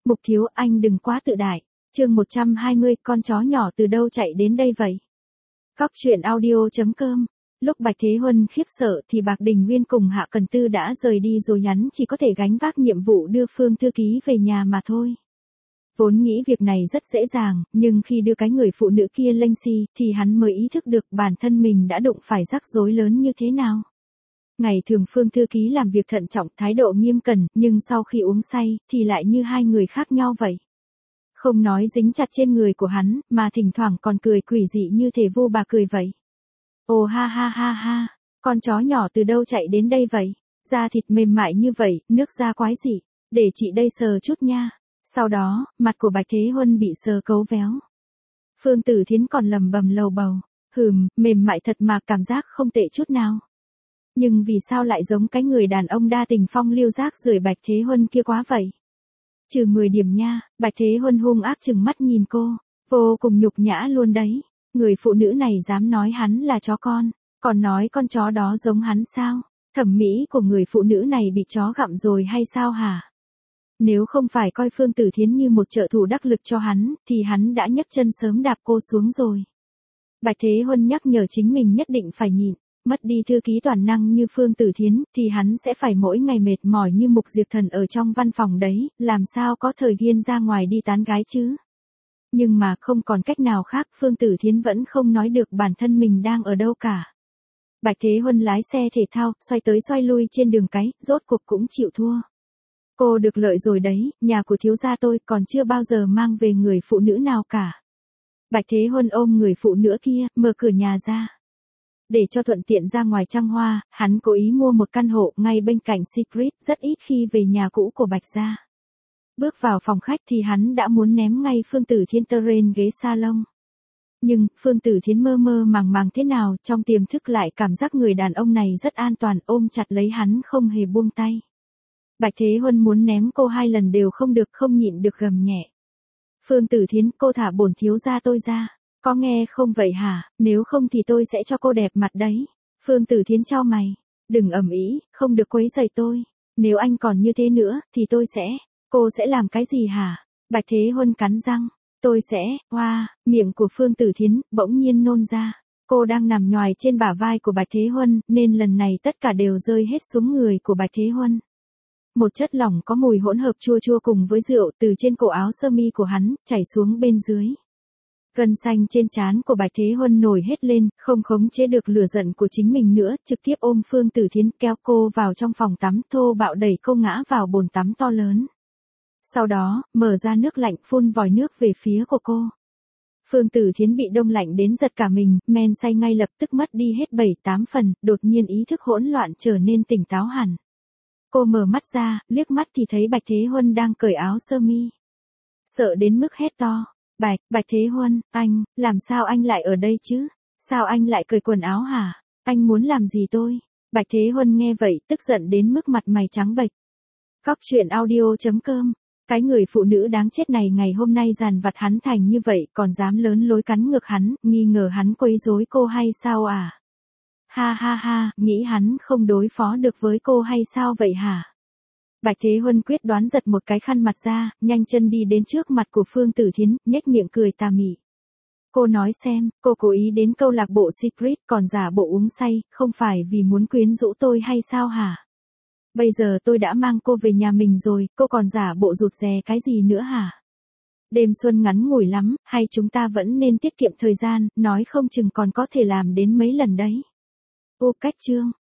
Mục thiếu, anh đừng quá tự đại. Chương 120, con chó nhỏ từ đâu chạy đến đây vậy? Cóc truyện audio.com. Lúc Bạch Thế Huân khiếp sợ thì Bạc Đình Nguyên cùng Hạ Cần Tư đã rời đi rồi, hắn chỉ có thể gánh vác nhiệm vụ đưa Phương thư ký về nhà mà thôi. Vốn nghĩ việc này rất dễ dàng, nhưng khi đưa cái người phụ nữ kia lên xi, thì hắn mới ý thức được bản thân mình đã đụng phải rắc rối lớn như thế nào. Ngày thường Phương thư ký làm việc thận trọng, thái độ nghiêm cẩn, nhưng sau khi uống say, thì lại như hai người khác nhau vậy. Không nói dính chặt trên người của hắn, mà thỉnh thoảng còn cười quỷ dị như thể vô bà cười vậy. Ồ ha ha ha ha, con chó nhỏ từ đâu chạy đến đây vậy? Da thịt mềm mại như vậy, nước da quái dị, để chị đây sờ chút nha. Sau đó, mặt của Bạch Thế Huân bị sờ cấu véo. Phương Tử Thiến còn lầm bầm lầu bầu, mềm mại thật mà, cảm giác không tệ chút nào. Nhưng vì sao lại giống cái người đàn ông đa tình phong lưu rác rưởi Bạch Thế Huân kia quá vậy? Trừ 10 điểm nha. Bạch Thế Huân hung ác trừng mắt nhìn cô, vô cùng nhục nhã luôn đấy. Người phụ nữ này dám nói hắn là chó con, còn nói con chó đó giống hắn sao? Thẩm mỹ của người phụ nữ này bị chó gặm rồi hay sao hả? Nếu không phải coi Phương Tử Thiến như một trợ thủ đắc lực cho hắn, thì hắn đã nhấc chân sớm đạp cô xuống rồi. Bạch Thế Huân nhắc nhở chính mình nhất định phải nhịn. Mất đi thư ký toàn năng như Phương Tử Thiến, thì hắn sẽ phải mỗi ngày mệt mỏi như Mục Diệp Thần ở trong văn phòng đấy, làm sao có thời gian ra ngoài đi tán gái chứ? Nhưng mà không còn cách nào khác, Phương Tử Thiến vẫn không nói được bản thân mình đang ở đâu cả. Bạch Thế Huân lái xe thể thao, xoay tới xoay lui trên đường cái, rốt cuộc cũng chịu thua. Cô được lợi rồi đấy, nhà của thiếu gia tôi còn chưa bao giờ mang về người phụ nữ nào cả. Bạch Thế Huân ôm người phụ nữ kia, mở cửa nhà ra. Để cho thuận tiện ra ngoài trăng hoa, hắn cố ý mua một căn hộ ngay bên cạnh Secret, rất ít khi về nhà cũ của Bạch gia. Bước vào phòng khách thì hắn đã muốn ném ngay Phương Tử Thiến trên ghế salon. Nhưng, Phương Tử Thiến mơ mơ màng màng thế nào, trong tiềm thức lại cảm giác người đàn ông này rất an toàn, ôm chặt lấy hắn không hề buông tay. Bạch Thế Huân muốn ném cô 2 lần đều không được, không nhịn được gầm nhẹ. Phương Tử Thiến, cô thả bổn thiếu gia tôi ra. Có nghe không vậy hả, nếu không thì tôi sẽ cho cô đẹp mặt đấy. Phương Tử Thiến chau mày, đừng ầm ĩ, không được quấy rầy tôi. Nếu anh còn như thế nữa, thì tôi sẽ, cô sẽ làm cái gì hả? Bạch Thế Huân cắn răng, tôi sẽ, miệng của Phương Tử Thiến bỗng nhiên nôn ra. Cô đang nằm nhoài trên bả vai của Bạch Thế Huân, nên lần này tất cả đều rơi hết xuống người của Bạch Thế Huân. Một chất lỏng có mùi hỗn hợp chua chua cùng với rượu từ trên cổ áo sơ mi của hắn, chảy xuống bên dưới. Gân xanh trên trán của Bạch Thế Huân nổi hết lên, không khống chế được lửa giận của chính mình nữa, trực tiếp ôm Phương Tử Thiến kéo cô vào trong phòng tắm, thô bạo đẩy cô ngã vào bồn tắm to lớn. Sau đó, mở ra nước lạnh phun vòi nước về phía của cô. Phương Tử Thiến bị đông lạnh đến giật cả mình, men say ngay lập tức mất đi hết 7-8 phần, đột nhiên ý thức hỗn loạn trở nên tỉnh táo hẳn. Cô mở mắt ra, liếc mắt thì thấy Bạch Thế Huân đang cởi áo sơ mi. Sợ đến mức hét to. Bạch Thế Huân, anh, làm sao anh lại ở đây chứ? Sao anh lại cởi quần áo hả? Anh muốn làm gì tôi? Bạch Thế Huân nghe vậy, tức giận đến mức mặt mày trắng bệch. Cóc truyện audio.com. Cái người phụ nữ đáng chết này ngày hôm nay dàn vặt hắn thành như vậy, còn dám lớn lối cắn ngược hắn, nghi ngờ hắn quấy rối cô hay sao à? Ha ha ha, nghĩ hắn không đối phó được với cô hay sao vậy hả? Bạch Thế Huân quyết đoán giật một cái khăn mặt ra, nhanh chân đi đến trước mặt của Phương Tử Thiến, nhếch miệng cười tà mị. Cô nói xem, cô cố ý đến câu lạc bộ Secret còn giả bộ uống say, không phải vì muốn quyến rũ tôi hay sao hả? Bây giờ tôi đã mang cô về nhà mình rồi, cô còn giả bộ rụt rè cái gì nữa hả? Đêm xuân ngắn ngủi lắm, hay chúng ta vẫn nên tiết kiệm thời gian, nói không chừng còn có thể làm đến mấy lần đấy. Ô cách chương.